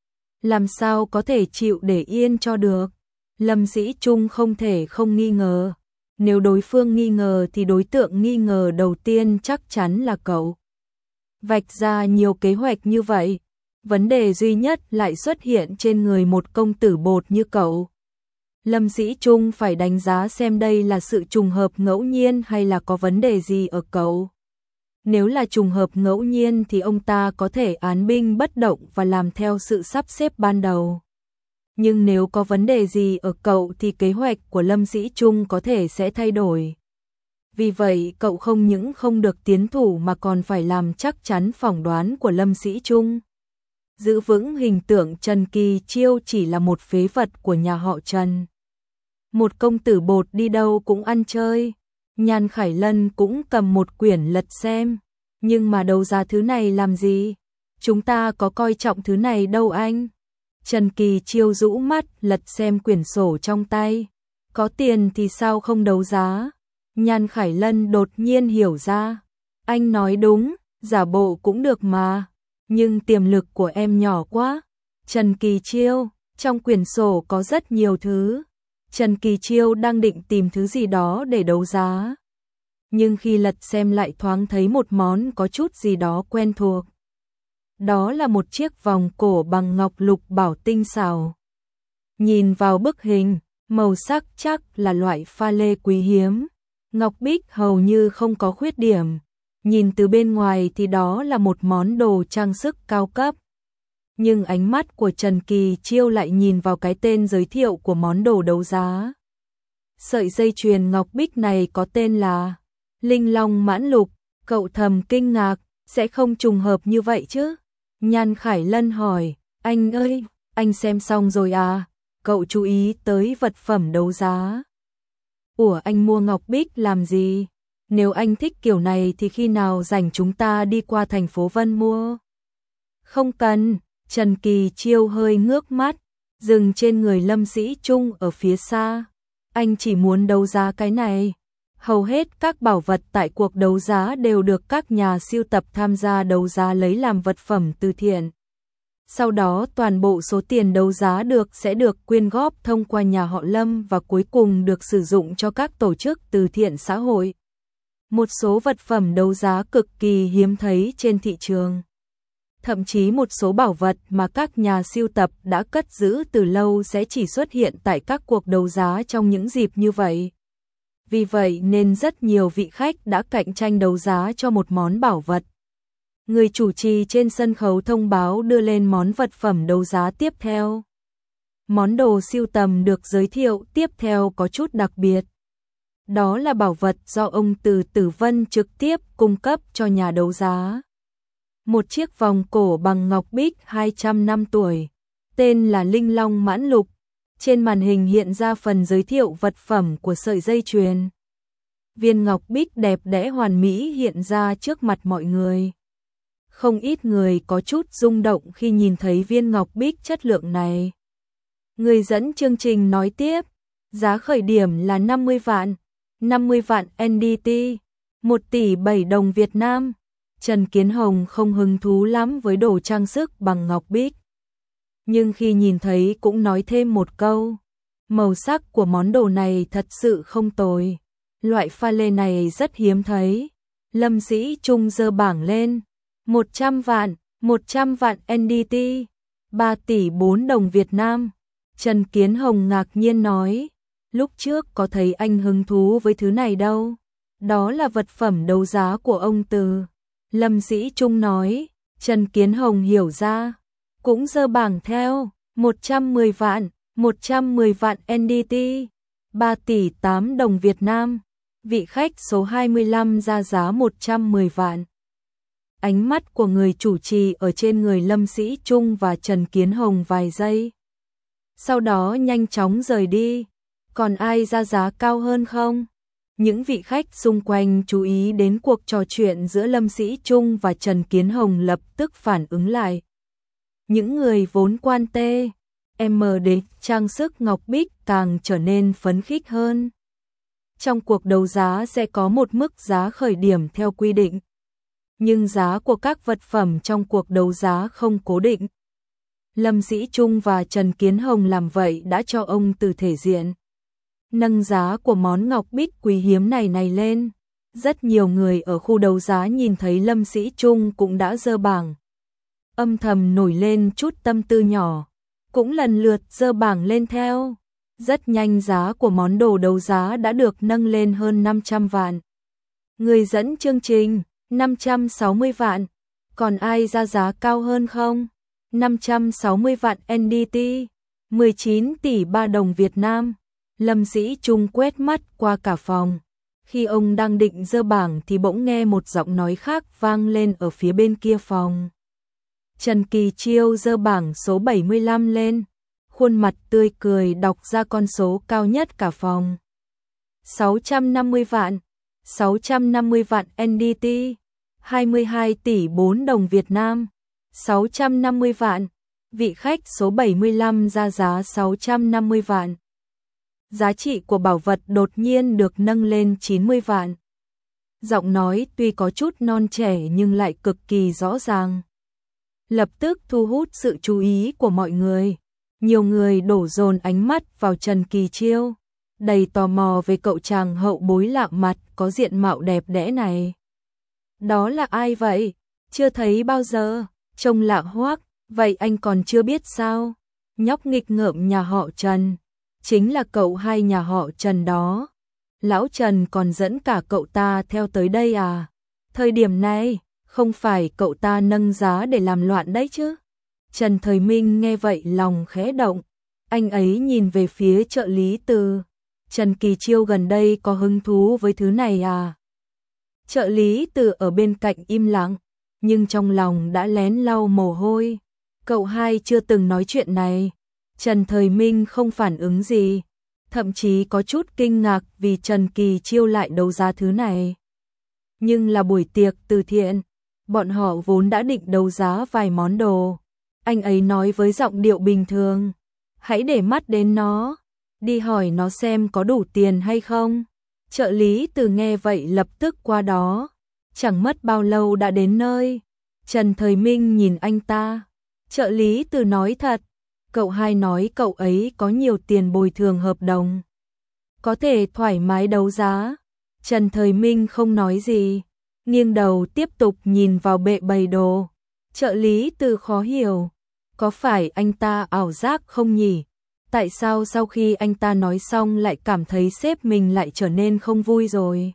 Speaker 1: làm sao có thể chịu để yên cho được. Lâm Dĩ Trung không thể không nghi ngờ. Nếu đối phương nghi ngờ thì đối tượng nghi ngờ đầu tiên chắc chắn là cậu. Vạch ra nhiều kế hoạch như vậy, vấn đề duy nhất lại xuất hiện trên người một công tử bột như cậu. Lâm Dĩ Trung phải đánh giá xem đây là sự trùng hợp ngẫu nhiên hay là có vấn đề gì ở cậu. Nếu là trùng hợp ngẫu nhiên thì ông ta có thể án binh bất động và làm theo sự sắp xếp ban đầu. Nhưng nếu có vấn đề gì ở cậu thì kế hoạch của Lâm Sĩ Trung có thể sẽ thay đổi. Vì vậy cậu không những không được tiến thủ mà còn phải làm chắc chắn phỏng đoán của Lâm Sĩ Trung. Giữ vững hình tượng Trần Kỳ Chiêu chỉ là một phế vật của nhà họ Trần. Một công tử bột đi đâu cũng ăn chơi. Nhan Khải Lân cũng cầm một quyển lật xem. Nhưng mà đấu giá thứ này làm gì? Chúng ta có coi trọng thứ này đâu anh. Trần Kỳ Chiêu rũ mắt lật xem quyển sổ trong tay. Có tiền thì sao không đấu giá? Nhan Khải Lân đột nhiên hiểu ra. Anh nói đúng, giả bộ cũng được mà. Nhưng tiềm lực của em nhỏ quá. Trần Kỳ Chiêu, trong quyển sổ có rất nhiều thứ. Trần Kỳ Chiêu đang định tìm thứ gì đó để đấu giá. Nhưng khi lật xem lại thoáng thấy một món có chút gì đó quen thuộc. Đó là một chiếc vòng cổ bằng ngọc lục bảo tinh xảo. Nhìn vào bức hình, màu sắc chắc là loại pha lê quý hiếm. Ngọc bích hầu như không có khuyết điểm. Nhìn từ bên ngoài thì đó là một món đồ trang sức cao cấp. Nhưng ánh mắt của Trần Kỳ Chiêu lại nhìn vào cái tên giới thiệu của món đồ đấu giá. Sợi dây chuyền ngọc bích này có tên là Linh Long Mãn Lục. Cậu thầm kinh ngạc, sẽ không trùng hợp như vậy chứ? Nhan Khải Lân hỏi, anh ơi, anh xem xong rồi à? Cậu chú ý tới vật phẩm đấu giá. Ủa anh mua ngọc bích làm gì? Nếu anh thích kiểu này thì khi nào rảnh chúng ta đi qua thành phố Vân mua? Không cần, Trần Kỳ Chiêu hơi ngước mắt, dừng trên người Lâm Sĩ Trung ở phía xa. Anh chỉ muốn đấu giá cái này. Hầu hết các bảo vật tại cuộc đấu giá đều được các nhà sưu tập tham gia đấu giá lấy làm vật phẩm từ thiện. Sau đó toàn bộ số tiền đấu giá được sẽ được quyên góp thông qua nhà họ Lâm và cuối cùng được sử dụng cho các tổ chức từ thiện xã hội. Một số vật phẩm đấu giá cực kỳ hiếm thấy trên thị trường. Thậm chí một số bảo vật mà các nhà sưu tập đã cất giữ từ lâu sẽ chỉ xuất hiện tại các cuộc đấu giá trong những dịp như vậy. Vì vậy nên rất nhiều vị khách đã cạnh tranh đấu giá cho một món bảo vật. Người chủ trì trên sân khấu thông báo đưa lên món vật phẩm đấu giá tiếp theo. Món đồ sưu tầm được giới thiệu tiếp theo có chút đặc biệt. Đó là bảo vật do ông Từ Tử Vân trực tiếp cung cấp cho nhà đấu giá. Một chiếc vòng cổ bằng ngọc bích 200 năm tuổi, tên là Linh Long Mãn Lục. Trên màn hình hiện ra phần giới thiệu vật phẩm của sợi dây chuyền. Viên ngọc bích đẹp đẽ hoàn mỹ hiện ra trước mặt mọi người. Không ít người có chút rung động khi nhìn thấy viên ngọc bích chất lượng này. Người dẫn chương trình nói tiếp, giá khởi điểm là 50 vạn NDT, 1 tỷ 7 đồng Việt Nam. Trần Kiến Hồng không hứng thú lắm với đồ trang sức bằng ngọc bích. Nhưng khi nhìn thấy cũng nói thêm một câu, màu sắc của món đồ này thật sự không tồi. Loại pha lê này rất hiếm thấy. Lâm Sĩ Trung giơ bảng lên, 100 vạn NDT, 3 tỷ 4 đồng Việt Nam. Trần Kiến Hồng ngạc nhiên nói, lúc trước có thấy anh hứng thú với thứ này đâu. Đó là vật phẩm đấu giá của ông Từ. Lâm Sĩ Trung nói, Trần Kiến Hồng hiểu ra, cũng giơ bảng theo, 110 vạn NDT, 3 tỷ 8 đồng Việt Nam. Vị khách số 25 ra giá 110 vạn. Ánh mắt của người chủ trì ở trên người Lâm Sĩ Trung và Trần Kiến Hồng vài giây. Sau đó nhanh chóng rời đi. Còn ai ra giá cao hơn không? Những vị khách xung quanh chú ý đến cuộc trò chuyện giữa Lâm Sĩ Trung và Trần Kiến Hồng lập tức phản ứng lại. Những người vốn quan tê, MD trang sức ngọc bích càng trở nên phấn khích hơn. Trong cuộc đấu giá sẽ có một mức giá khởi điểm theo quy định. Nhưng giá của các vật phẩm trong cuộc đấu giá không cố định. Lâm Sĩ Trung và Trần Kiến Hồng làm vậy đã cho ông Từ thể diện. Nâng giá của món ngọc bích quý hiếm này lên. Rất nhiều người ở khu đấu giá nhìn thấy Lâm Sĩ Trung cũng đã giơ bảng. Âm thầm nổi lên chút tâm tư nhỏ, cũng lần lượt giơ bảng lên theo. Rất nhanh giá của món đồ đấu giá đã được nâng lên hơn 500 vạn. Người dẫn chương trình, 560 vạn. Còn ai ra giá cao hơn không? 560 vạn NDT, 19 tỷ 3 đồng Việt Nam. Lâm Sĩ Trung quét mắt qua cả phòng. Khi ông đang định giơ bảng thì bỗng nghe một giọng nói khác vang lên ở phía bên kia phòng. Trần Kỳ Chiêu giơ bảng số 75 lên, khuôn mặt tươi cười đọc ra con số cao nhất cả phòng. 650 vạn, 650 vạn NDT, 22 tỷ 4 đồng Việt Nam, 650 vạn, vị khách số 75 ra giá 650 vạn. Giá trị của bảo vật đột nhiên được nâng lên 90 vạn. Giọng nói tuy có chút non trẻ nhưng lại cực kỳ rõ ràng. Lập tức thu hút sự chú ý của mọi người. Nhiều người đổ dồn ánh mắt vào Trần Kỳ Chiêu, đầy tò mò về cậu chàng hậu bối lạ mặt có diện mạo đẹp đẽ này. Đó là ai vậy? Chưa thấy bao giờ, trông lạ hoắc, vậy anh còn chưa biết sao? Nhóc nghịch ngợm nhà họ Trần, chính là cậu hai nhà họ Trần đó. Lão Trần còn dẫn cả cậu ta theo tới đây à? Thời điểm này, không phải cậu ta nâng giá để làm loạn đấy chứ? Trần Thời Minh nghe vậy lòng khẽ động, anh ấy nhìn về phía trợ lý Từ. Trần Kỳ Chiêu gần đây có hứng thú với thứ này à? Trợ lý Từ ở bên cạnh im lặng, nhưng trong lòng đã lén lau mồ hôi. Cậu hai chưa từng nói chuyện này. Trần Thời Minh không phản ứng gì, thậm chí có chút kinh ngạc vì Trần Kỳ Chiêu lại đấu giá thứ này. Nhưng là buổi tiệc từ thiện, bọn họ vốn đã định đấu giá vài món đồ. Anh ấy nói với giọng điệu bình thường, hãy để mắt đến nó, đi hỏi nó xem có đủ tiền hay không. Trợ lý Từ nghe vậy lập tức qua đó, chẳng mất bao lâu đã đến nơi. Trần Thời Minh nhìn anh ta, trợ lý Từ nói thật, cậu hai nói cậu ấy có nhiều tiền bồi thường hợp đồng, có thể thoải mái đấu giá. Trần Thời Minh không nói gì, nghiêng đầu tiếp tục nhìn vào bệ bày đồ. Trợ lý Từ khó hiểu, có phải anh ta ảo giác không nhỉ? Tại sao sau khi anh ta nói xong lại cảm thấy sếp mình lại trở nên không vui rồi?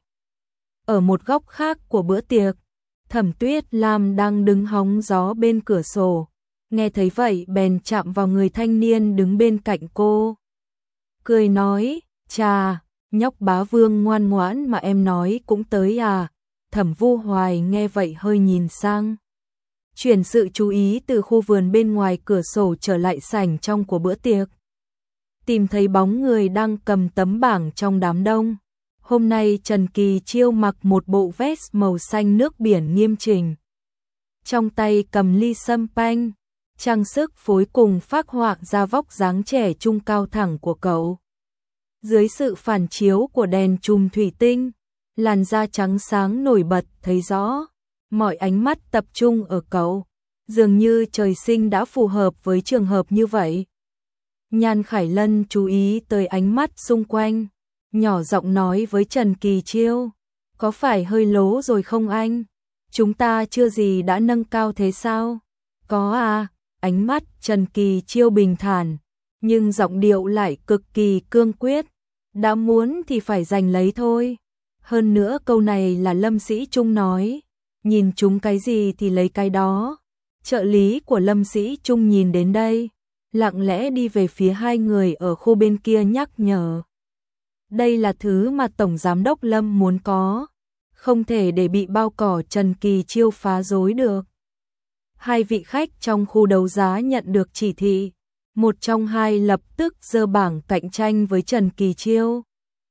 Speaker 1: Ở một góc khác của bữa tiệc, Thẩm Tuyết Lam đang đứng hóng gió bên cửa sổ, nghe thấy vậy bèn chạm vào người thanh niên đứng bên cạnh cô. Cười nói, chà, nhóc bá vương ngoan ngoãn mà em nói cũng tới à? Thẩm Vu Hoài nghe vậy hơi nhìn sang, chuyển sự chú ý từ khu vườn bên ngoài cửa sổ trở lại sảnh trong của bữa tiệc. Tìm thấy bóng người đang cầm tấm bảng trong đám đông. Hôm nay Trần Kỳ Chiêu mặc một bộ vest màu xanh nước biển nghiêm chỉnh. Trong tay cầm ly sâm panh, trang sức phối cùng phác họa ra vóc dáng trẻ trung cao thẳng của cậu. Dưới sự phản chiếu của đèn chùm thủy tinh, làn da trắng sáng nổi bật thấy rõ. Mọi ánh mắt tập trung ở cậu, dường như trời sinh đã phù hợp với trường hợp như vậy. Nhan Khải Lân chú ý tới ánh mắt xung quanh, nhỏ giọng nói với Trần Kỳ Chiêu, có phải hơi lố rồi không anh? Chúng ta chưa gì đã nâng cao thế sao? Có à, ánh mắt Trần Kỳ Chiêu bình thản, nhưng giọng điệu lại cực kỳ cương quyết, đã muốn thì phải giành lấy thôi. Hơn nữa câu này là Lâm Sĩ Trung nói, nhìn chúng cái gì thì lấy cái đó. Trợ lý của Lâm Sĩ Trung nhìn đến đây, lặng lẽ đi về phía hai người ở khu bên kia nhắc nhở. Đây là thứ mà Tổng Giám đốc Lâm muốn có, không thể để bị bao cỏ Trần Kỳ Chiêu phá rối được. Hai vị khách trong khu đấu giá nhận được chỉ thị, một trong hai lập tức giơ bảng cạnh tranh với Trần Kỳ Chiêu.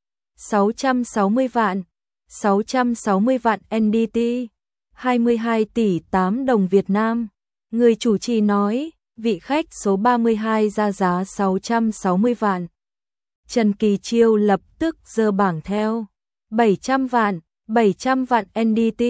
Speaker 1: 660 vạn, 660 vạn NDT, 22 tỷ 8 đồng Việt Nam. Người chủ trì nói, vị khách số 32 ra giá 660 vạn. Trần Kỳ Chiêu lập tức giơ bảng theo, 700 vạn, 700 vạn NDT,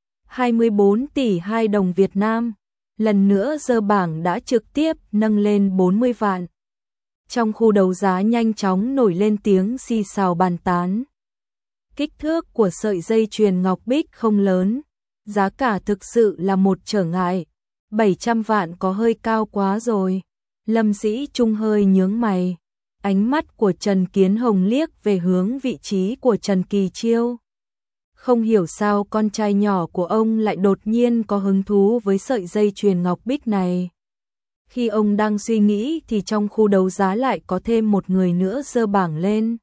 Speaker 1: 24 tỷ 2 đồng Việt Nam. Lần nữa giơ bảng đã trực tiếp nâng lên 40 vạn. Trong khu đấu giá nhanh chóng nổi lên tiếng xì xào bàn tán. Kích thước của sợi dây chuyền ngọc bích không lớn, giá cả thực sự là một trở ngại. 700 vạn có hơi cao quá rồi. Lâm Sĩ Trung hơi nhướng mày. Ánh mắt của Trần Kiến Hồng liếc về hướng vị trí của Trần Kỳ Chiêu. Không hiểu sao con trai nhỏ của ông lại đột nhiên có hứng thú với sợi dây chuyền ngọc bích này. Khi ông đang suy nghĩ thì trong khu đấu giá lại có thêm một người nữa giơ bảng lên.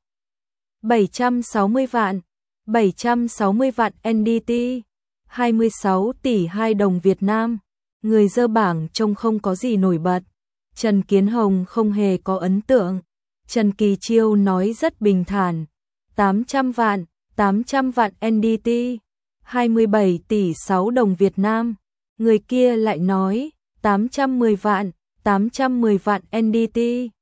Speaker 1: 760 vạn, 760 vạn NDT, 26 tỷ 2 đồng Việt Nam. Người giơ bảng trông không có gì nổi bật. Trần Kiến Hồng không hề có ấn tượng. Trần Kỳ Chiêu nói rất bình thản. 800 vạn NDT, 27 tỷ 6 đồng Việt Nam. Người kia lại nói 810 vạn NDT,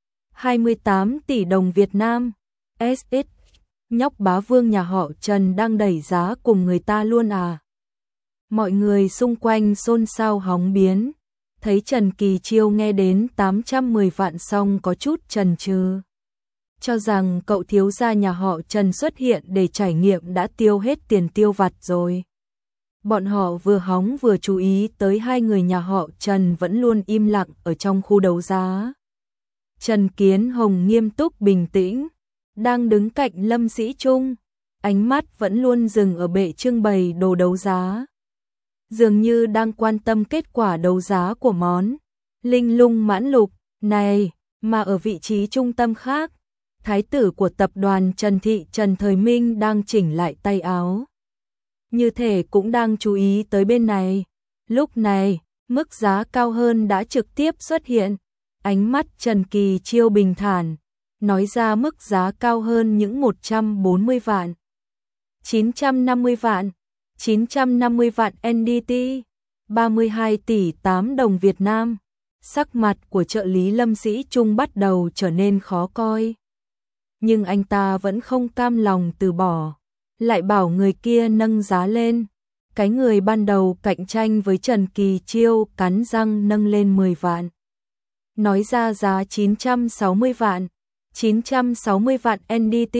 Speaker 1: 28 tỷ đồng Việt Nam. SS, nhóc bá vương nhà họ Trần đang đẩy giá cùng người ta luôn à? Mọi người xung quanh xôn xao hóng biến. Thấy Trần Kỳ Chiêu nghe đến 810 vạn xong có chút chần chừ. Cho rằng cậu thiếu gia nhà họ Trần xuất hiện để trải nghiệm đã tiêu hết tiền tiêu vặt rồi. Bọn họ vừa hóng vừa chú ý tới hai người nhà họ Trần vẫn luôn im lặng ở trong khu đấu giá. Trần Kiến Hồng nghiêm túc bình tĩnh, đang đứng cạnh Lâm Sĩ Trung, ánh mắt vẫn luôn dừng ở bệ trưng bày đồ đấu giá. Dường như đang quan tâm kết quả đấu giá của món Linh Lung Mãn Lục này, mà ở vị trí trung tâm khác, thái tử của tập đoàn Trần Thị Trần Thời Minh đang chỉnh lại tay áo. Như thể cũng đang chú ý tới bên này. Lúc này, mức giá cao hơn đã trực tiếp xuất hiện. Ánh mắt Trần Kỳ Chiêu bình thản, nói ra mức giá cao hơn những 140 vạn. 950 vạn NDT, 32 tỷ 8 đồng Việt Nam. Sắc mặt của trợ lý Lâm Sĩ Trung bắt đầu trở nên khó coi. Nhưng anh ta vẫn không cam lòng từ bỏ, lại bảo người kia nâng giá lên. Cái người ban đầu cạnh tranh với Trần Kỳ Chiêu cắn răng nâng lên 10 vạn. Nói ra giá 960 vạn NDT,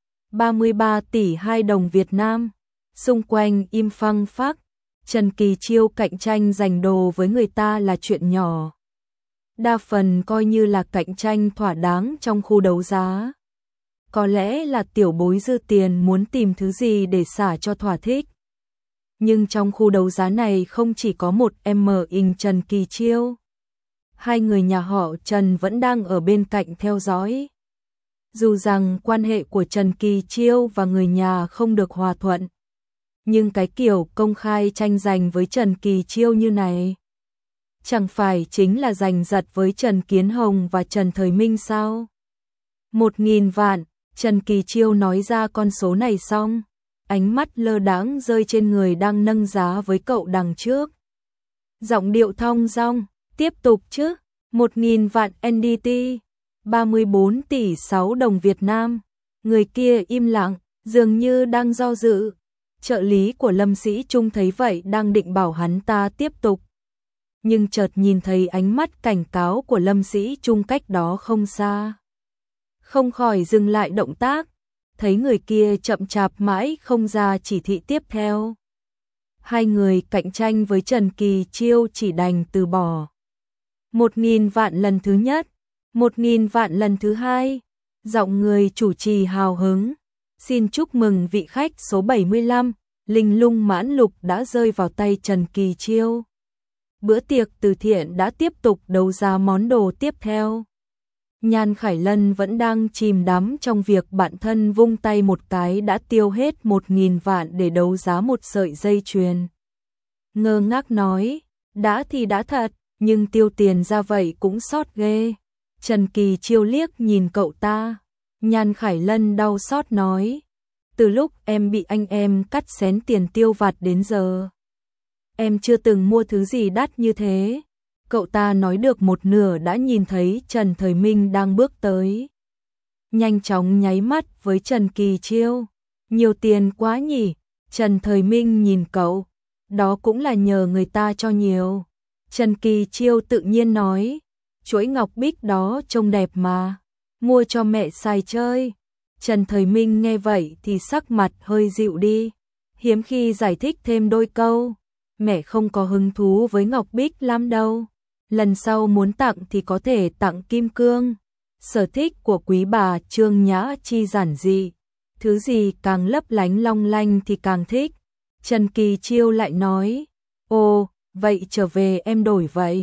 Speaker 1: 33 tỷ 2 đồng Việt Nam. Xung quanh im phăng phắc. Trần Kỳ Chiêu cạnh tranh giành đồ với người ta là chuyện nhỏ. Đa phần coi như là cạnh tranh thỏa đáng trong khu đấu giá. Có lẽ là tiểu bối dư tiền muốn tìm thứ gì để xả cho thỏa thích. Nhưng trong khu đấu giá này không chỉ có một in Trần Kỳ Chiêu. Hai người nhà họ Trần vẫn đang ở bên cạnh theo dõi. Dù rằng quan hệ của Trần Kỳ Chiêu và người nhà không được hòa thuận, nhưng cái kiểu công khai tranh giành với Trần Kỳ Chiêu như này, chẳng phải chính là giành giật với Trần Kiến Hồng và Trần Thời Minh sao? 1.000 vạn, Trần Kỳ Chiêu nói ra con số này xong, ánh mắt lơ đãng rơi trên người đang nâng giá với cậu đằng trước. Giọng điệu thong dong, tiếp tục chứ, 1.000 vạn NDT, 34 tỷ 6 đồng Việt Nam. Người kia im lặng, dường như đang do dự. Trợ lý của Lâm Sĩ Trung thấy vậy đang định bảo hắn ta tiếp tục. Nhưng chợt nhìn thấy ánh mắt cảnh cáo của Lâm Sĩ Trung cách đó không xa. Không khỏi dừng lại động tác, thấy người kia chậm chạp mãi không ra chỉ thị tiếp theo. Hai người cạnh tranh với Trần Kỳ Chiêu chỉ đành từ bỏ. 1.000 vạn lần thứ nhất, 1.000 vạn lần thứ hai, giọng người chủ trì hào hứng. Xin chúc mừng vị khách số 75, Linh Lung Mãn Lục đã rơi vào tay Trần Kỳ Chiêu. Bữa tiệc từ thiện đã tiếp tục đấu giá món đồ tiếp theo. Nhan Khải Lân vẫn đang chìm đắm trong việc bản thân vung tay một cái đã tiêu hết 1.000 vạn để đấu giá một sợi dây chuyền. Ngơ ngác nói, đã thì đã thật, nhưng tiêu tiền ra vậy cũng sót ghê. Trần Kỳ Chiêu liếc nhìn cậu ta. Nhan Khải Lân đau xót nói, từ lúc em bị anh em cắt xén tiền tiêu vặt đến giờ, em chưa từng mua thứ gì đắt như thế. Cậu ta nói được một nửa đã nhìn thấy Trần Thời Minh đang bước tới. Nhanh chóng nháy mắt với Trần Kỳ Chiêu. Nhiều tiền quá nhỉ? Trần Thời Minh nhìn cậu. Đó cũng là nhờ người ta cho nhiều. Trần Kỳ Chiêu tự nhiên nói, chuỗi ngọc bích đó trông đẹp mà, mua cho mẹ xài chơi. Trần Thời Minh nghe vậy thì sắc mặt hơi dịu đi, hiếm khi giải thích thêm đôi câu. Mẹ không có hứng thú với ngọc bích lắm đâu. Lần sau muốn tặng thì có thể tặng kim cương. Sở thích của quý bà Trương Nhã Chi giản dị, thứ gì càng lấp lánh long lanh thì càng thích. Trần Kỳ Chiêu lại nói, ồ, vậy trở về em đổi vậy.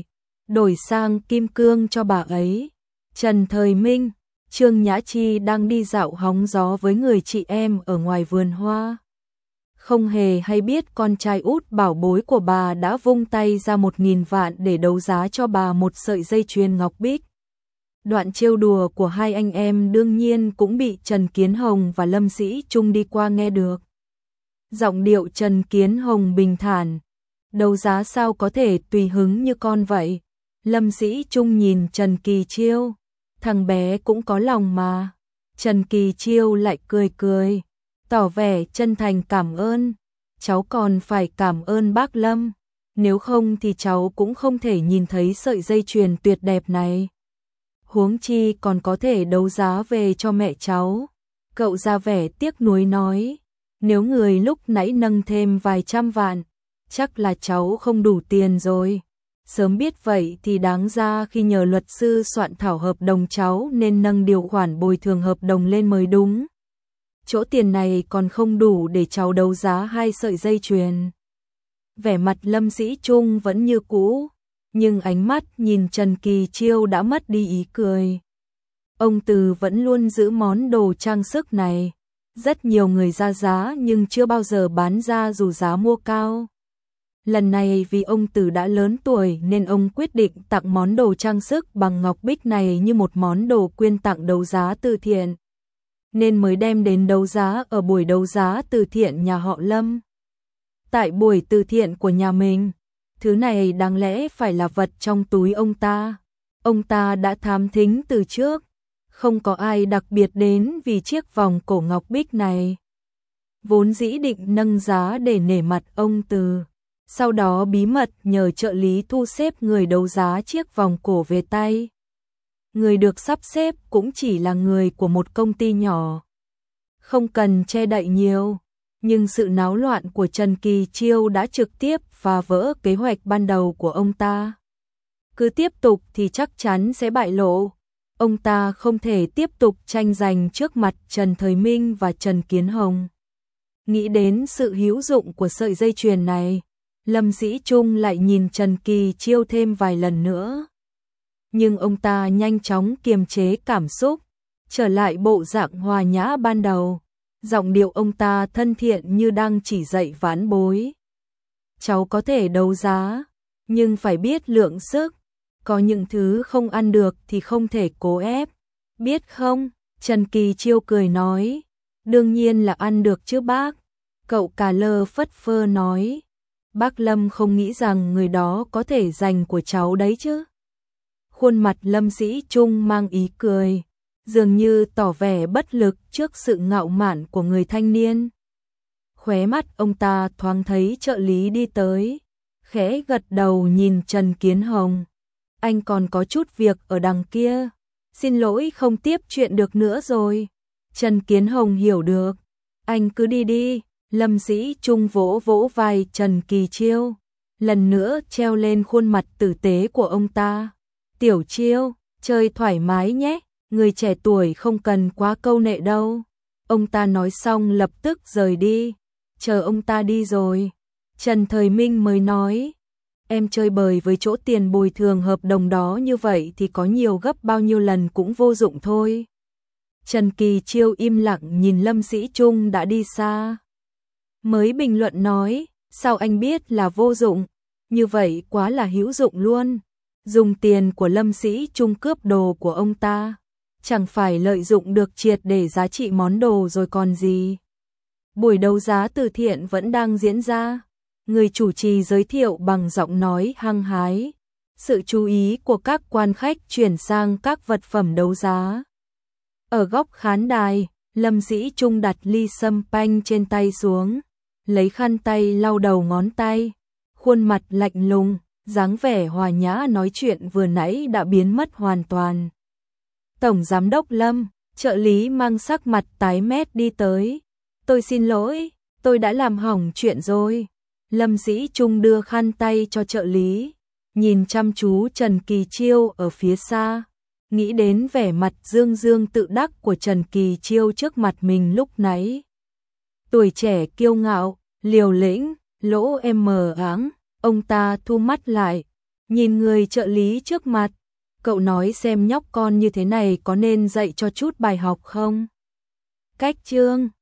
Speaker 1: đổi sang kim cương cho bà ấy. Trần Thời Minh, Trương Nhã Chi đang đi dạo hóng gió với người chị em ở ngoài vườn hoa. Không hề hay biết con trai út bảo bối của bà đã vung tay ra 1.000 vạn để đấu giá cho bà một sợi dây chuyền ngọc bích. Đoạn trêu đùa của hai anh em đương nhiên cũng bị Trần Kiến Hồng và Lâm Sĩ Trung đi qua nghe được. Giọng điệu Trần Kiến Hồng bình thản, đấu giá sao có thể tùy hứng như con vậy. Lâm Sĩ Trung nhìn Trần Kỳ Chiêu, thằng bé cũng có lòng mà. Trần Kỳ Chiêu lại cười cười, tỏ vẻ chân thành cảm ơn. Cháu còn phải cảm ơn bác Lâm, nếu không thì cháu cũng không thể nhìn thấy sợi dây chuyền tuyệt đẹp này. Huống chi còn có thể đấu giá về cho mẹ cháu. Cậu ra vẻ tiếc nuối nói, nếu người lúc nãy nâng thêm vài trăm vạn, chắc là cháu không đủ tiền rồi. Sớm biết vậy thì đáng ra khi nhờ luật sư soạn thảo hợp đồng cháu nên nâng điều khoản bồi thường hợp đồng lên mới đúng. Chỗ tiền này còn không đủ để cháu đấu giá 2 sợi dây chuyền. Vẻ mặt Lâm Sĩ Trung vẫn như cũ, nhưng ánh mắt nhìn Trần Kỳ Chiêu đã mất đi ý cười. Ông Từ vẫn luôn giữ món đồ trang sức này. Rất nhiều người ra giá nhưng chưa bao giờ bán ra dù giá mua cao. Lần này vì ông Từ đã lớn tuổi nên ông quyết định tặng món đồ trang sức bằng ngọc bích này như một món đồ quyên tặng đấu giá từ thiện, nên mới đem đến đấu giá ở buổi đấu giá từ thiện nhà họ Lâm. Tại buổi từ thiện của nhà mình, thứ này đáng lẽ phải là vật trong túi ông ta. Ông ta đã thám thính từ trước, không có ai đặc biệt đến vì chiếc vòng cổ ngọc bích này. Vốn dĩ định nâng giá để nể mặt ông Từ, sau đó bí mật nhờ trợ lý thu xếp người đấu giá chiếc vòng cổ về tay. Người được sắp xếp cũng chỉ là người của một công ty nhỏ, không cần che đậy nhiều, nhưng sự náo loạn của Trần Kỳ Chiêu đã trực tiếp phá vỡ kế hoạch ban đầu của ông ta. Cứ tiếp tục thì chắc chắn sẽ bại lộ. Ông ta không thể tiếp tục tranh giành trước mặt Trần Thời Minh và Trần Kiến Hồng. Nghĩ đến sự hữu dụng của sợi dây chuyền này, Lâm Sĩ Trung lại nhìn Trần Kỳ Chiêu thêm vài lần nữa. Nhưng ông ta nhanh chóng kiềm chế cảm xúc, trở lại bộ dạng hòa nhã ban đầu. Giọng điệu ông ta thân thiện như đang chỉ dạy vãn bối. Cháu có thể đấu giá, nhưng phải biết lượng sức. Có những thứ không ăn được thì không thể cố ép. Biết không? Trần Kỳ Chiêu cười nói. Đương nhiên là ăn được chứ bác. Cậu cà lơ phất phơ nói. Bác Lâm không nghĩ rằng người đó có thể giành của cháu đấy chứ. Khuôn mặt Lâm Sĩ Trung mang ý cười, dường như tỏ vẻ bất lực trước sự ngạo mạn của người thanh niên. Khóe mắt ông ta thoáng thấy trợ lý đi tới, khẽ gật đầu nhìn Trần Kiến Hồng. Anh còn có chút việc ở đằng kia, xin lỗi không tiếp chuyện được nữa rồi. Trần Kiến Hồng hiểu được, anh cứ đi đi. Lâm Sĩ Trung vỗ vỗ vai Trần Kỳ Chiêu, lần nữa treo lên khuôn mặt tử tế của ông ta. Tiểu Chiêu, chơi thoải mái nhé, người trẻ tuổi không cần quá câu nệ đâu. Ông ta nói xong lập tức rời đi. Chờ ông ta đi rồi, Trần Thời Minh mới nói, em chơi bời với chỗ tiền bồi thường hợp đồng đó như vậy thì có nhiều gấp bao nhiêu lần cũng vô dụng thôi. Trần Kỳ Chiêu im lặng nhìn Lâm Sĩ Trung đã đi xa, mới bình luận nói, sao anh biết là vô dụng, như vậy quá là hữu dụng luôn. Dùng tiền của Lâm Sĩ Trung cướp đồ của ông ta, chẳng phải lợi dụng được triệt để giá trị món đồ rồi còn gì. Buổi đấu giá từ thiện vẫn đang diễn ra, người chủ trì giới thiệu bằng giọng nói hăng hái. Sự chú ý của các quan khách chuyển sang các vật phẩm đấu giá. Ở góc khán đài, Lâm Sĩ Trung đặt ly sâm panh trên tay xuống, lấy khăn tay lau đầu ngón tay, khuôn mặt lạnh lùng, dáng vẻ hòa nhã nói chuyện vừa nãy đã biến mất hoàn toàn. Tổng giám đốc Lâm, trợ lý mang sắc mặt tái mét đi tới. Tôi xin lỗi, tôi đã làm hỏng chuyện rồi. Lâm Sĩ Trung đưa khăn tay cho trợ lý, nhìn chăm chú Trần Kỳ Chiêu ở phía xa, nghĩ đến vẻ mặt dương dương tự đắc của Trần Kỳ Chiêu trước mặt mình lúc nãy. Tuổi trẻ kiêu ngạo, liều lĩnh, lỗ em mờ áng, ông ta thu mắt lại, nhìn người trợ lý trước mặt, cậu nói xem nhóc con như thế này có nên dạy cho chút bài học không? Cách chương